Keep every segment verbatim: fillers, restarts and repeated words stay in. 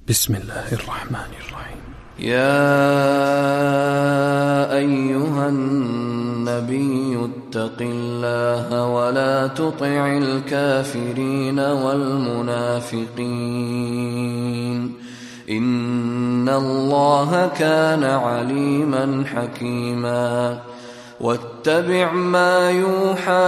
بسم الله الرحمن الرحيم. يا أيها النبي اتق الله ولا تطع الكافرين والمنافقين إن الله كان عليما حكيما. واتبع ما يوحى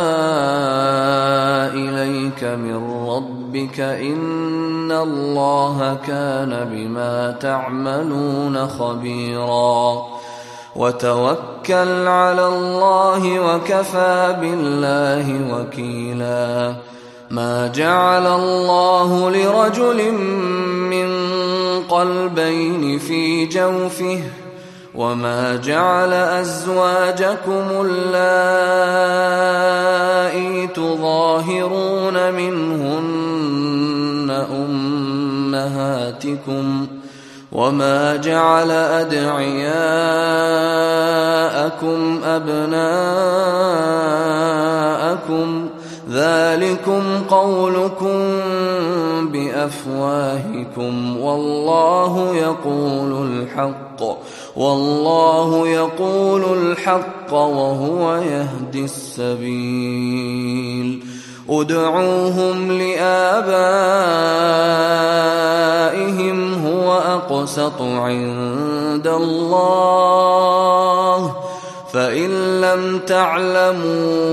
إليك من ربك إن الله كان بما تعملون خبيرا. وتوكل على الله وكفى بالله وكيلا. ما جعل الله لرجل من قلبين في جوفه وما جعل أزواجكم اللائي تظاهرون منهن أمهاتكم وما جعل أدعياءكم أبناءكم ذلكم قولكم بأفواهكم والله يقول الحق والله يقول الحق وهو يهدي السبيل. ادعوهم لآبائهم هو أقسط عند الله فإن لم تعلموا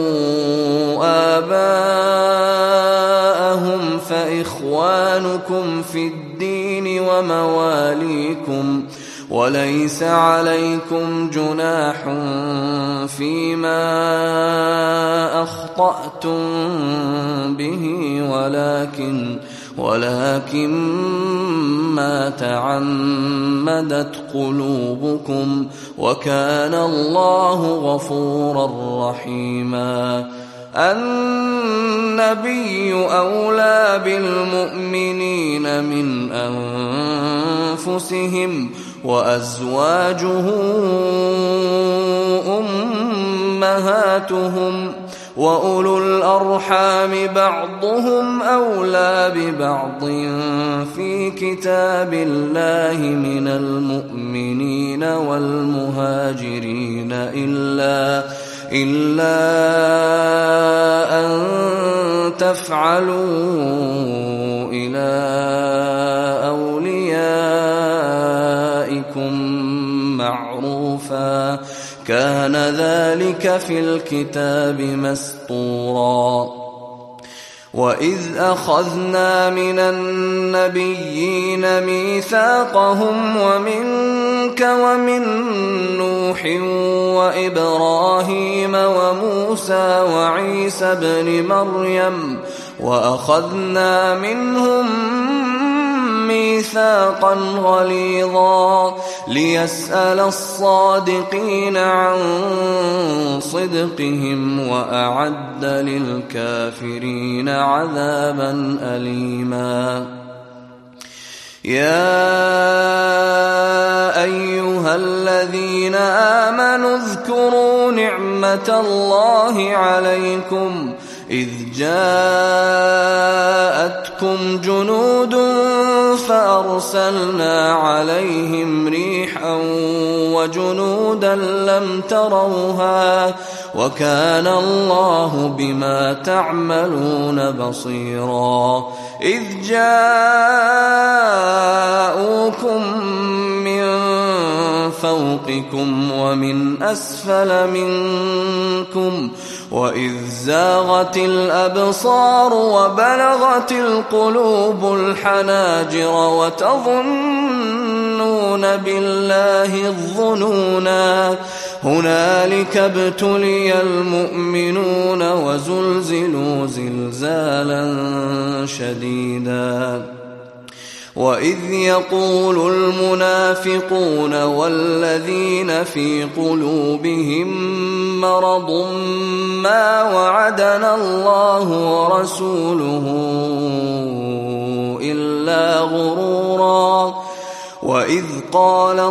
آباءهم فإخوانكم في الدين ومواليكم وليس عليكم جناح فيما أخطأتم به ولكن ولكن ما تعمدت قلوبكم وكان الله غفورا رحيما. النبي أولى بالمؤمنين من أنفسهم وأزواجه أمهاتهم وأولو الأرحام بعضهم أولى ببعض في كتاب الله من المؤمنين والمهاجرين إلا إلا أن تفعلوا إلى أوليائكم معروفا كان ذلك في الكتاب مسطورا. وإذ أخذنا من النبيين ميثاقهم ومنك ومن نوح وإبراهيم وموسى وعيسى ابن مريم وأخذنا منهم ميثاقا غليظا ليسأل الصادقين عن صدقهم وأعد للكافرين عذابا أليما. يا أيها الذين آمنوا اذكروا نعمة الله عليكم إذ جاءتكم جنود فأرسلنا عليهم ريحا وجنودا لم تروها وكان الله بما تعملون بصيرا. إذ جاءوكم من فوقكم ومن أسفل منكم وإذ زاغت الأبصار وبلغت القلوب الحناجر وتظنون بالله الظنونا هنالك ابتلي المؤمنون وزلزلوا زلزالا شديدا. وإذ يقول المنافقون والذين في قلوبهم مرض ما وعدنا الله ورسوله إلا غرورا. وإذ قالت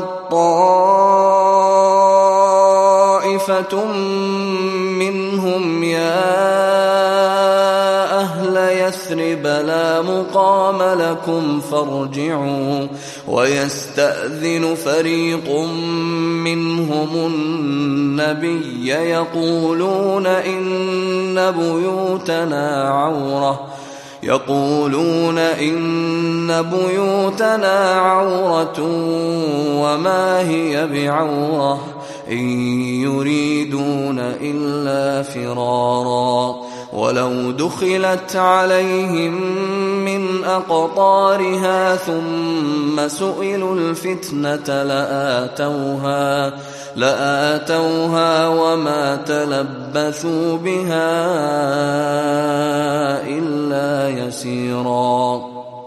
طائفة منهم يا أهل يثرب الشيب لا مقام لكم فارجعوا ويستأذن فريق منهم النبي يقولون إن بيوتنا عورة يقولون إن بيوتنا عورة وما هي بعورة إن يريدون إلا فرارا ولو دخلت عليهم من أقطارها ثم سئلوا الفتنة لآتوها لآتوها وما تلبثوا بها إلا يسيرا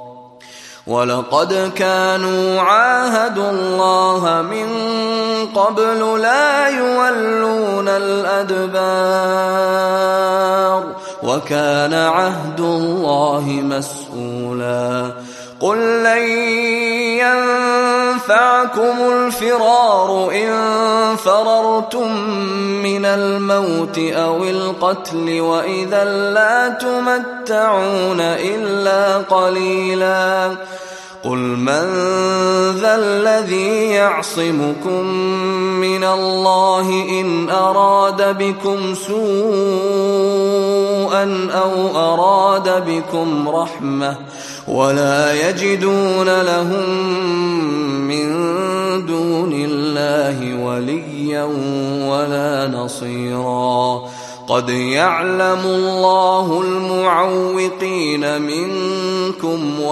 ولقد كانوا عاهدوا الله من قبل لا يولون الأدبار وكان عهد الله مسؤولا قل لن ينفعكم الفرار إن فررتم من الموت أو القتل وإذا لا تمتعون إلا قليلا قل من ذا الذي يعصمكم من الله إن أراد بكم سوءا أو أراد بكم رحمة ولا يجدون لهم من دون الله وليا ولا نصيرا قد يعلم الله المعوقين منكم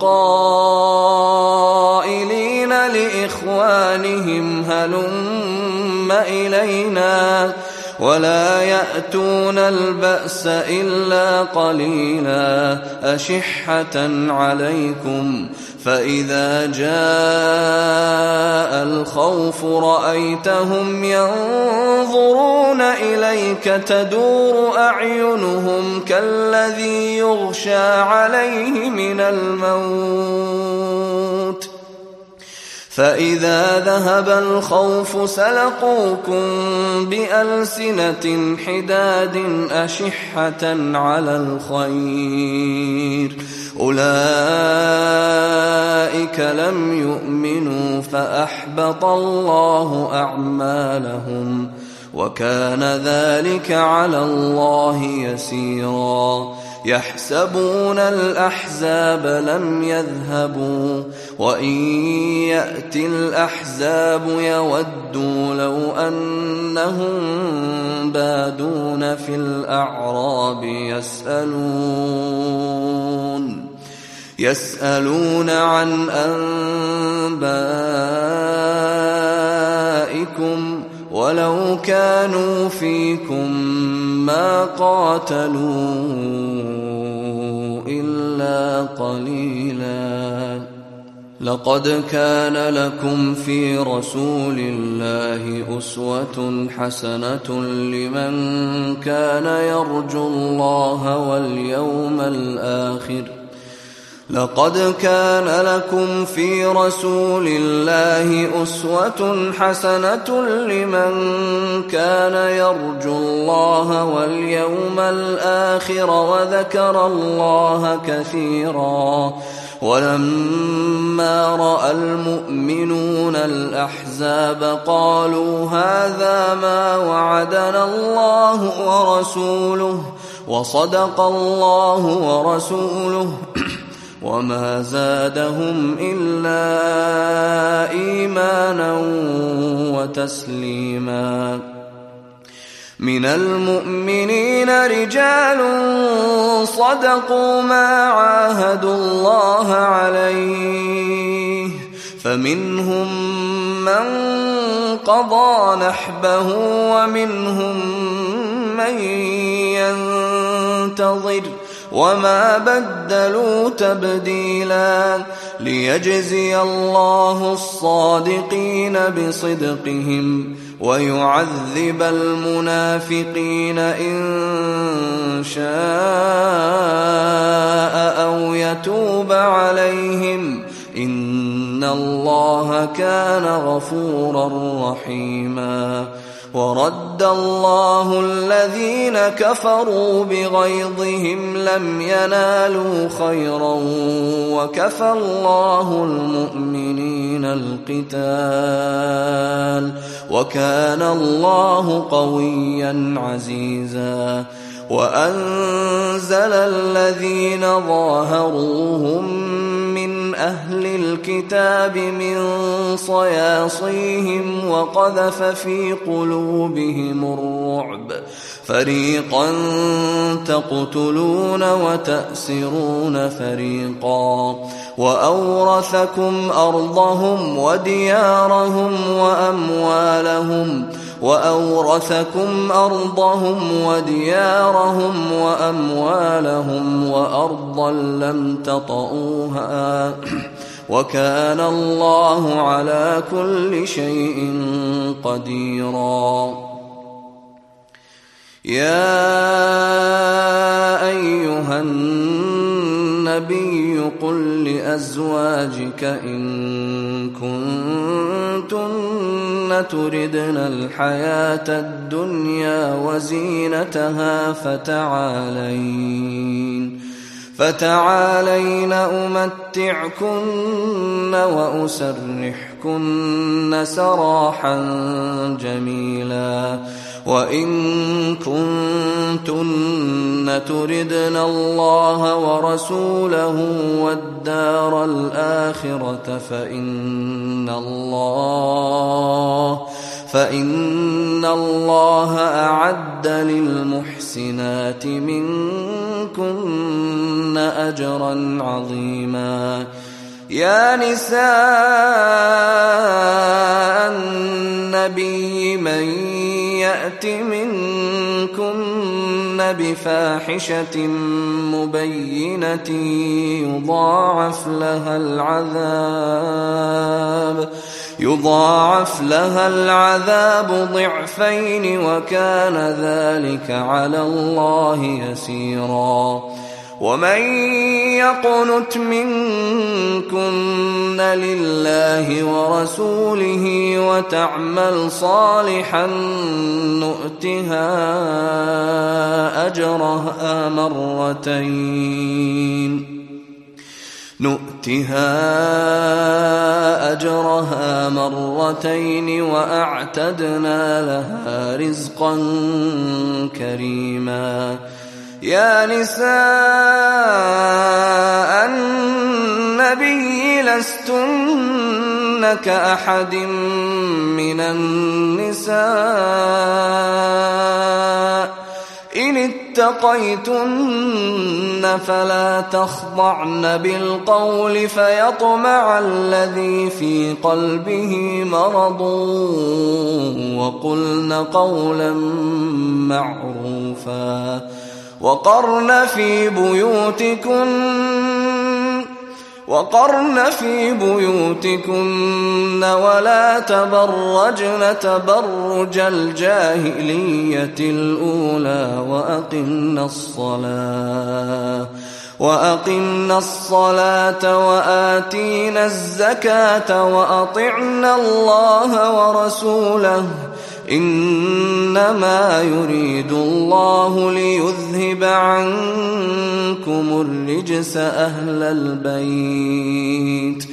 والقائلين لإخوانهم هلم إلينا ولا يأتون البأس إلا قليلا أشحة عليكم فإذا جاء الخوف رأيتهم ينظرون إليك تدور أعينهم كالذي يغشى عليه من الموت فإذا ذهب الخوف سلقوكم بألسنة حداد أشحة على الخير أولئك لم يؤمنوا فأحبط الله أعمالهم وكان ذلك على الله يسيرا يحسبون الأحزاب لم يذهبوا وإن يأتي الأحزاب يودوا لو أنهم بادون في الأعراب يسألون يسألون عن أنبائكم ولو كانوا فيكم ما قاتلوا إلا قليلا لقد كان لكم في رسول الله أسوة حسنة لمن كان يرجو الله واليوم الآخر لقد كان لكم في رسول الله أسوة حسنة لمن كان يرجو الله واليوم الآخر وذكر الله كثيرا ولما رأى المؤمنون الأحزاب قالوا هذا ما وعدنا الله ورسوله وصدق الله ورسوله وما زادهم إلا إيمانا وتسليما من المؤمنين رجال صدقوا ما عاهدوا الله عليه فمنهم من قضى نحبه ومنهم من ينتظر وما بدلوا تبديلا ليجزي الله الصادقين بصدقهم ويعذب المنافقين إن شاء أو يتوب عليهم إن الله كان غفورا رحيما ورد الله الذين كفروا بغيظهم لم ينالوا خيرا وكفى الله المؤمنين القتال وكان الله قويا عزيزا وأنزل الذين ظاهروهم من أهل الكتاب من صياصيهم وقذف في قلوبهم الرعب فريقا تقتلون وتأسرون فريقا وأورثكم أرضهم وديارهم وأموالهم وأورثكم أرضهم وديارهم وأموالهم وأرضا لم تطئوها وكان الله على كل شيء قديرا. يا أيها النبي قل لأزواجك إن كنتن تردن الحياة الدنيا وزينتها فتعالين فتعالين أمتعكن وأسرحكن سراحا جميلا وإن كنتن تردن الله ورسوله والدار الآخرة فإن الله فإن الله أعد للمحسنات منكن أجرا عظيما. يا نساء النبي من يأت منكن بفاحشة مبينة يضاعف لها العذاب يضاعف لها العذاب ضعفين وكان ذلك على الله يسيرا. ومن يقنت منكن لله ورسوله وتعمل صالحا نؤتها أجرها مرتين نؤتها أجرها مرتين وأعتدنا لها رزقا كريما. يا نساء النبي لستن كأحد من النساء إن اتقيتن فلا تخضعن بالقول فيطمع الذي في قلبه مرض وقلن قولا معروفا وقرن في بيوتكن وقرن في بيوتكن ولا تبرجن تبرج الجاهلية الأولى وأقمنا الصلاة وأقمنا الصلاة وآتينا الزكاة وأطعنا الله ورسوله إنما يريد الله ليذهب عنكم الرجس أهل البيت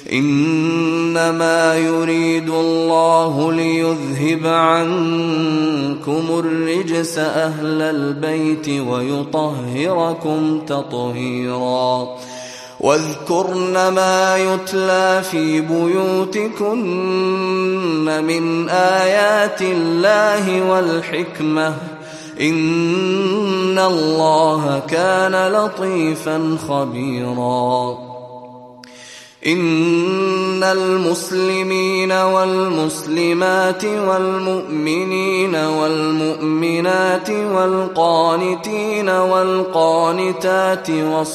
إنما يريد الله ليذهب عنكم الرجس أهل البيت ويطهركم تطهيرا. واذكرن ما يتلى في بيوتكن من آيات الله والحكمة إن الله كان لطيفا خبيرا. إن المسلمين والمسلمات والمؤمنين والمؤمنات والقانتين والقانتات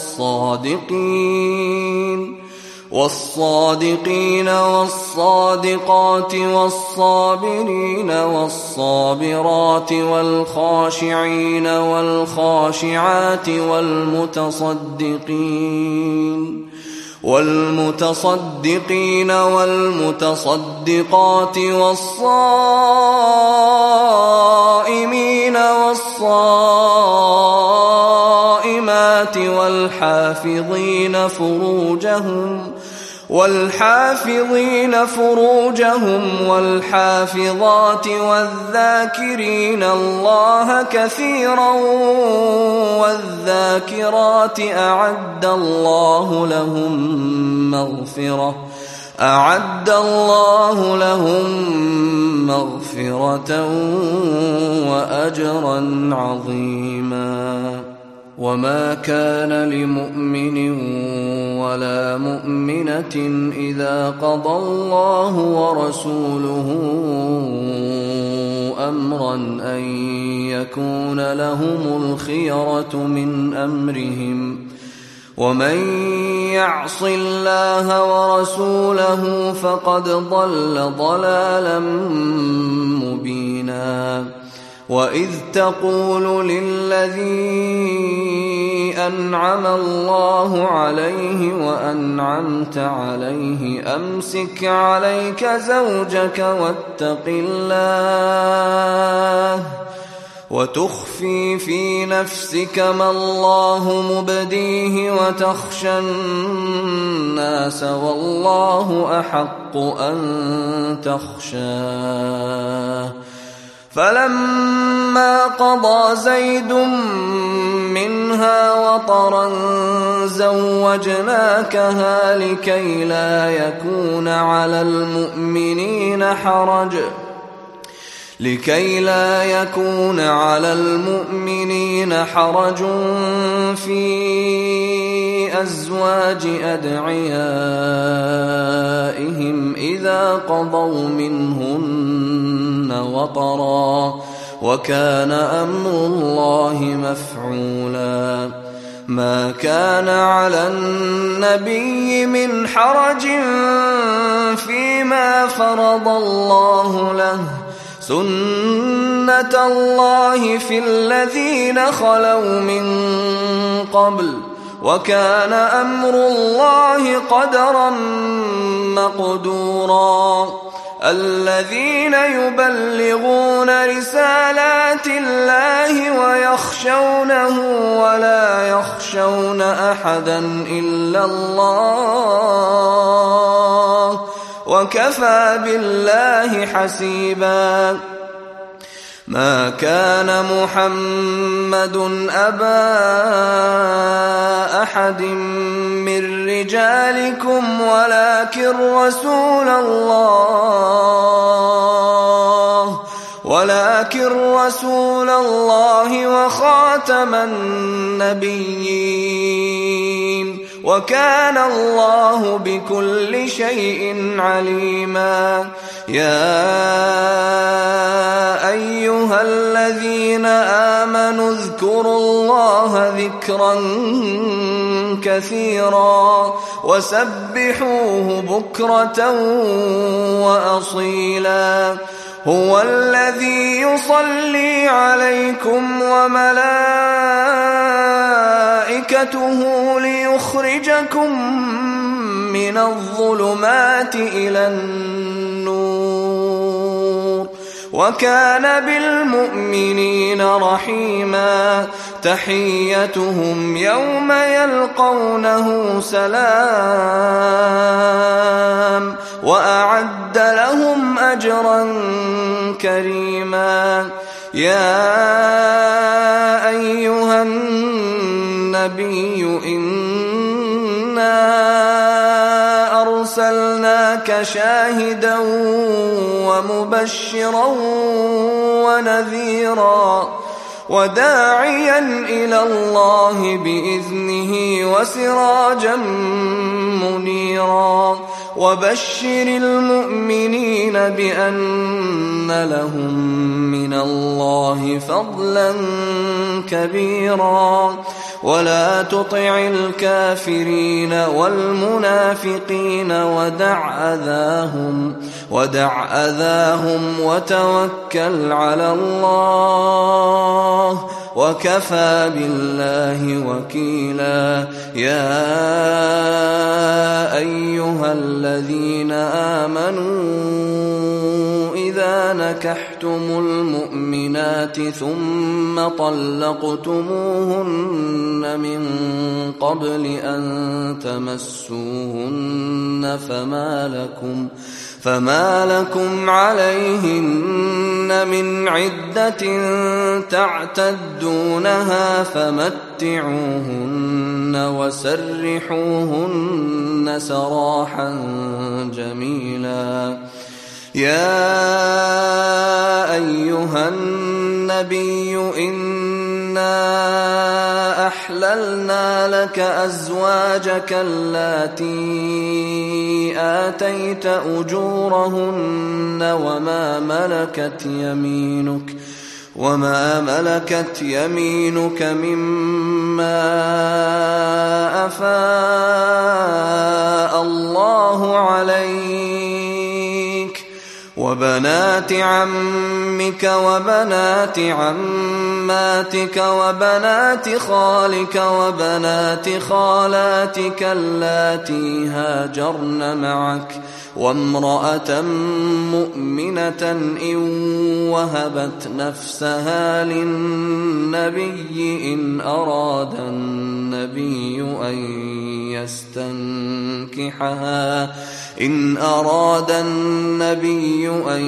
والصادقين والصادقين والصادقات والصابرين والصابرات والخاشعين والخاشعات والمتصدقين والمتصدقين والمتصدقات والصائمين والصائمات والحافظين فروجهم والحافظين فروجهم والحافظات والذاكرين الله كثيرا والذاكرات أعد الله لهم مغفرة أعد الله لهم مغفرة وأجرا عظيما. وما كان لمؤمن ولا مؤمنة إذا قضى الله ورسوله أمرا أن يكون لهم الخيرة من أمرهم ومن يعص الله ورسوله فقد ضل ضلالا مبينا. وإذ تقول للذي أنعم الله عليه وأنعمت عليه أمسك عليك زوجك واتق الله وتخفي في نفسك ما الله مبديه وتخشى الناس والله أحق أن تخشاه. فلما قضى زيد منها وطرا زوجناكها لكي لا يكون على المؤمنين حرج لكي لا يكون على المؤمنين حرج في أزواج أدعيائهم إذا قضوا منهن وطرا وكان أمر الله مفعولا. ما كان على النبي من حرج فيما فرض الله له سنة الله في الذين خلوا من قبل وكان أمر الله قدرا مقدورا. الذين يبلغون رسالات الله ويخشونه ولا يخشون أحدا إلا الله وكفى بالله حسيبا. ما كان محمد أبا أحد من رجالكم ولكن رسول الله ولكن رسول الله وخاتم النبيين وكان الله بكل شيء عليما. يا أيها الذين آمنوا اذكروا الله ذكرا كثيرا وسبحوه بكرة وأصيلا. هو الذي يصلي عليكم وملائكته ليخرجكم من الظلمات إلى النور وكان بالمؤمنين رحيما. تحيتهم يوم يلقونه سلام وأعد لهم أجرا كريما. يا أيها النبي إنا أرسلناك شاهدا ومبشرا ونذيرا وداعيا إلى الله بإذنه وسراجا منيرا. وبشر المؤمنين بأن لهم من الله فضلا كبيرا. ولا تطع الكافرين والمنافقين ودع أذاهم ودع أذاهم وتوكل على الله وكفى بالله وكيلا. يا نكحتم المؤمنات ثم طلقتموهن من قبل أن تمسوهن فما لكم فما لكم عليهن من عدة تعتدونها فمتعوهن وسرحوهن سراحا جميلا. يا أيها النبي إنا أحللنا لك أزواجك اللاتي آتيت أجورهن وما ملكت يمينك وما ملكت يمينك مما أفاء الله عليك وبنات عمك وبنات عماتك وبنات خالك وبنات خالاتك اللاتي هاجرن معك وامرأة مؤمنة إن وهبت نفسها للنبي إن أراد النبي أن يستنكحها إن أراد النبي أن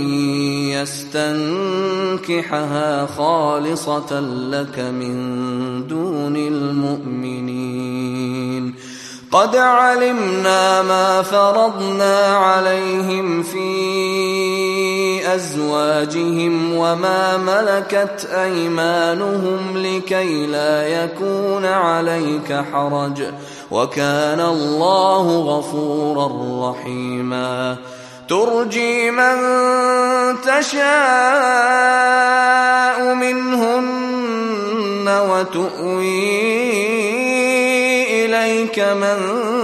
يستنكحها خالصة لك من دون المؤمنين. قد علمنا ما فرضنا عليهم في أزواجهم وما ملكت أيمانهم لكي لا يكون عليك حرج وكان الله غفورا رحيما. ترجي من تشاء منهن وتؤوي إليك من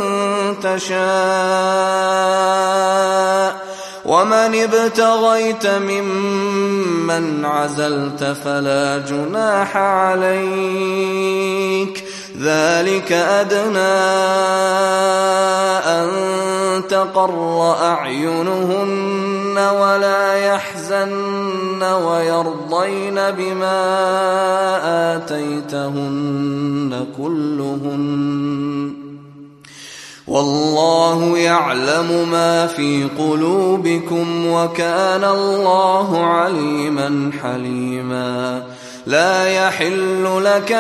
تشاء ومن ابتغيت ممن عزلت فلا جناح عليك ذلك أدنى أن تقر أعينهن ولا يحزن ويرضين بما آتيتهن كلهن والله يعلم ما في قلوبكم وكان الله عليما حليما. لا يحل لك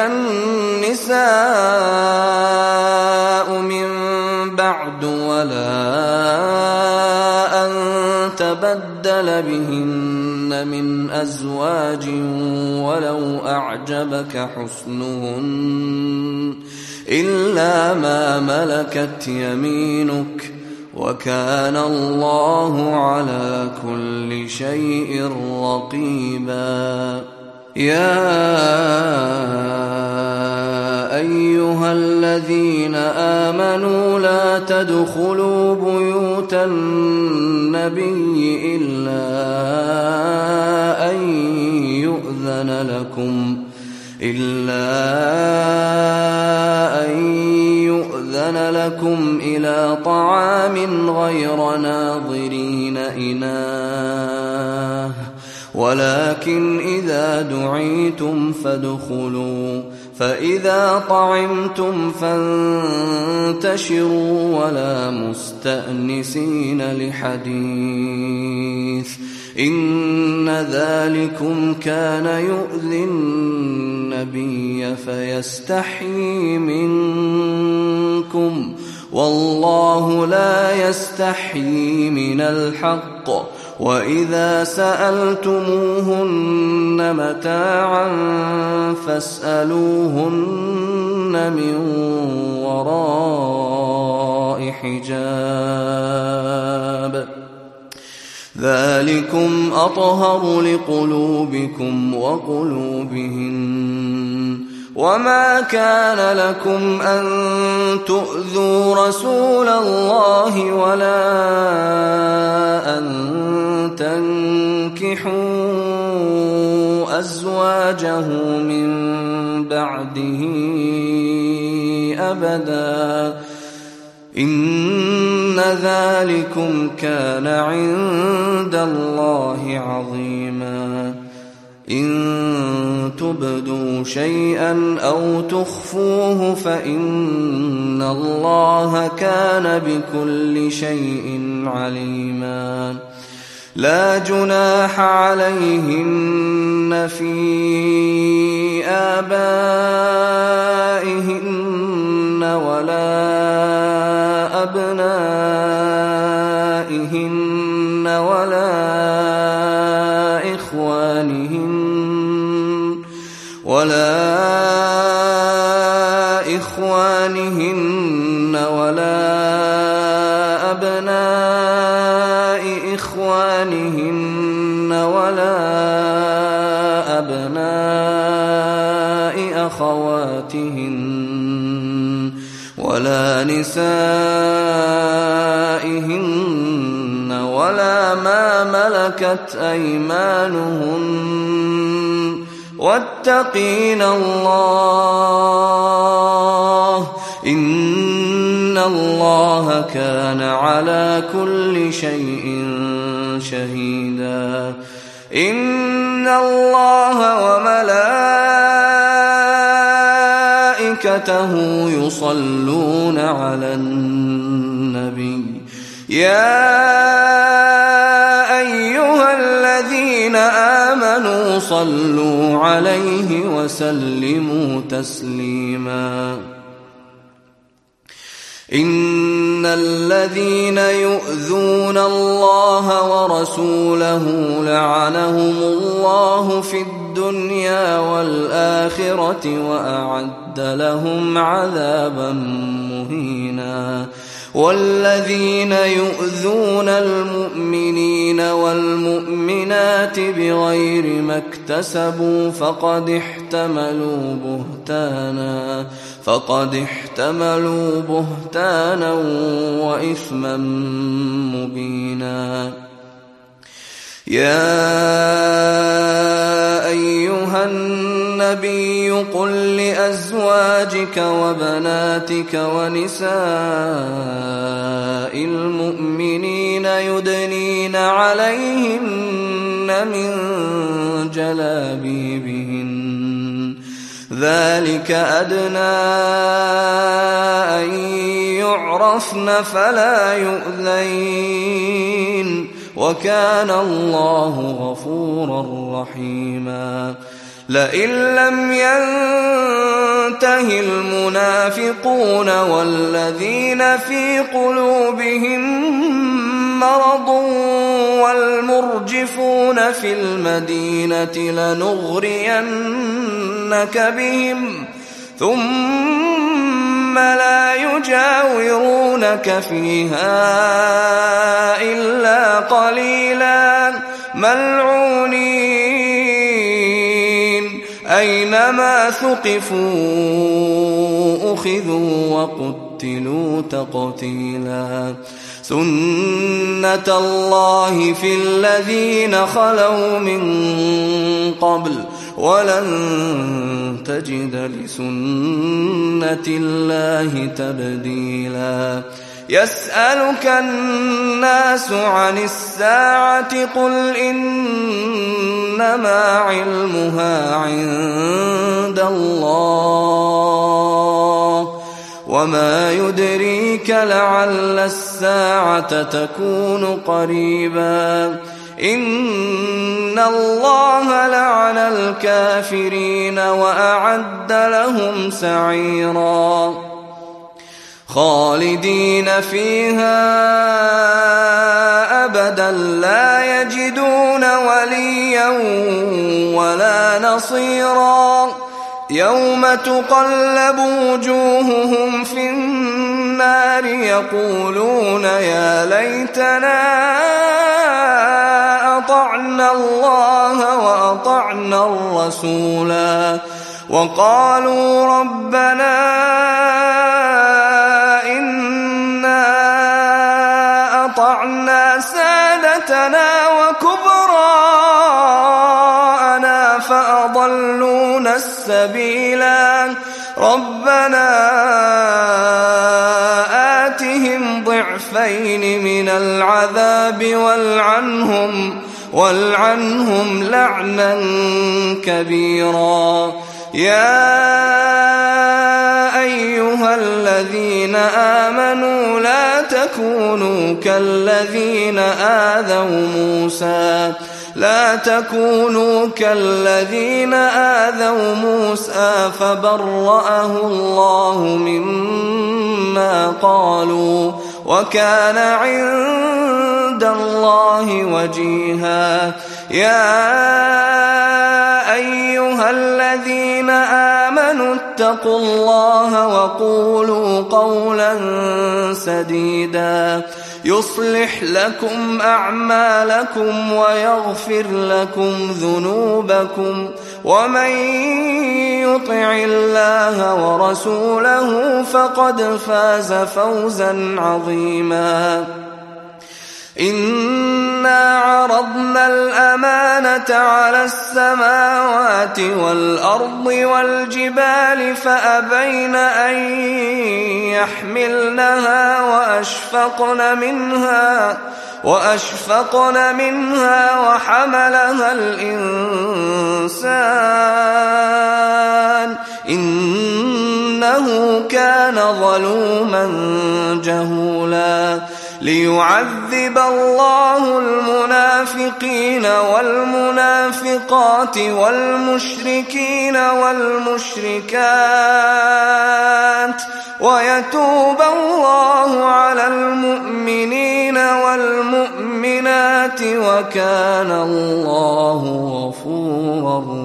النساء من بعد ولا أن تبدل بهن من أزواج ولو أعجبك حسنهن إلا ما ملكت يمينك وكان الله على كل شيء رقيبا. يا أيها الذين آمنوا لا تدخلوا بيوت النبي إلا أن يؤذن لكم إلا أن يؤذن لكم إلى طعام غير ناظرين إناه ولكن إذا دعيتم فادخلوا فإذا طعمتم فانتشروا ولا مستأنسين لحديث إن ذلكم كان يؤذي النبي فيستحيي منكم والله لا يستحيي من الحق وإذا سألتموهن متاعا فاسألوهن من وراء حجاب ذلكم أطهر لقلوبكم وقلوبهن. وما كان لكم أن تؤذوا رسول الله ولا أن تنكحوا أزواجه من بعده أبدا إن ذلكم كان عند الله عظيما إن تبدوا شيئا أو تخفوه فإن الله كان بكل شيء عليما لا جناح عليهن في آبائهن ولا أبنائهن ولا إخوانهن ولا إخوانهن ولا أبناء إخوانهن ولا أبناء أخواتهن ولا نسائهن ولا ما ملكت أيمانهن واتقين الله إن الله كان على كل شيء شهيدا إن الله وملائكته يصلون على النبي يا أيها الذين آمنوا صلوا عليه وسلموا تسليما إن الذين يؤذون الله ورسوله لعنهم الله في الدنيا والآخرة وأعد لهم عذابا مهينا والذين يؤذون المؤمنين والمؤمنات بغير ما اكتسبوا فقد احتملوا بهتانا فقد احتملوا بهتانا وإثما مبينا يا أيها النبي قل لأزواجك وبناتك ونساء المؤمنين يدنين عليهن من جلابيبهن ذلك أدنى أن يعرفن فلا يؤذين وكان الله غفورا رحيما لئن لم ينته المنافقون والذين في قلوبهم مرض والمرجفون في المدينة لنغرينك بهم ثم لا يجاورونك فيها إلا قليلا ملعونين أينما ثقفوا أخذوا وقتلوا تقتيلا سنة الله في الذين خلوا من قبل ولن تجد لسنة الله تبديلا يسألك الناس عن الساعة قل إنما علمها عند الله وما يدريك لعل الساعة تكون قريبا إن الله لعن الكافرين وأعد لهم سعيرا خالدين فيها أبدا لا يجدون وليا ولا نصيرا يوم تقلب وجوههم في النار يقولون يا ليتنا أطعنا الله وأطعنا الرسولا وقالوا ربنا إنا أطعنا سادتنا وكبراءنا فأضلونا السبيلا ربنا آتهم عليهم ضعفين من العذاب والعنهم, والعنهم لعنا كبيرا. يا أيها الذين آمنوا لا تكونوا كالذين آذوا موسى لا تكونوا كالذين آذوا موسى فبرأه الله مما قالوا وكان عند الله وجيها. يا أيها الذين آمنوا اتقوا الله وقولوا قولا سديدا يصلح لكم أعمالكم ويغفر لكم ذنوبكم ومن يطع الله ورسوله فقد فاز فوزا عظيما. إنا عرضنا الأمانة على السماوات والأرض والجبال فأبين أن يحملنها وأشفقن منها وأشفقن منها وحملها الإنسان إنه كان ظلوما جهولا. ليعذب الله المنافقين والمنافقات والمشركين والمشركات ويتوب الله على المؤمنين والمؤمنات وكان الله غفورا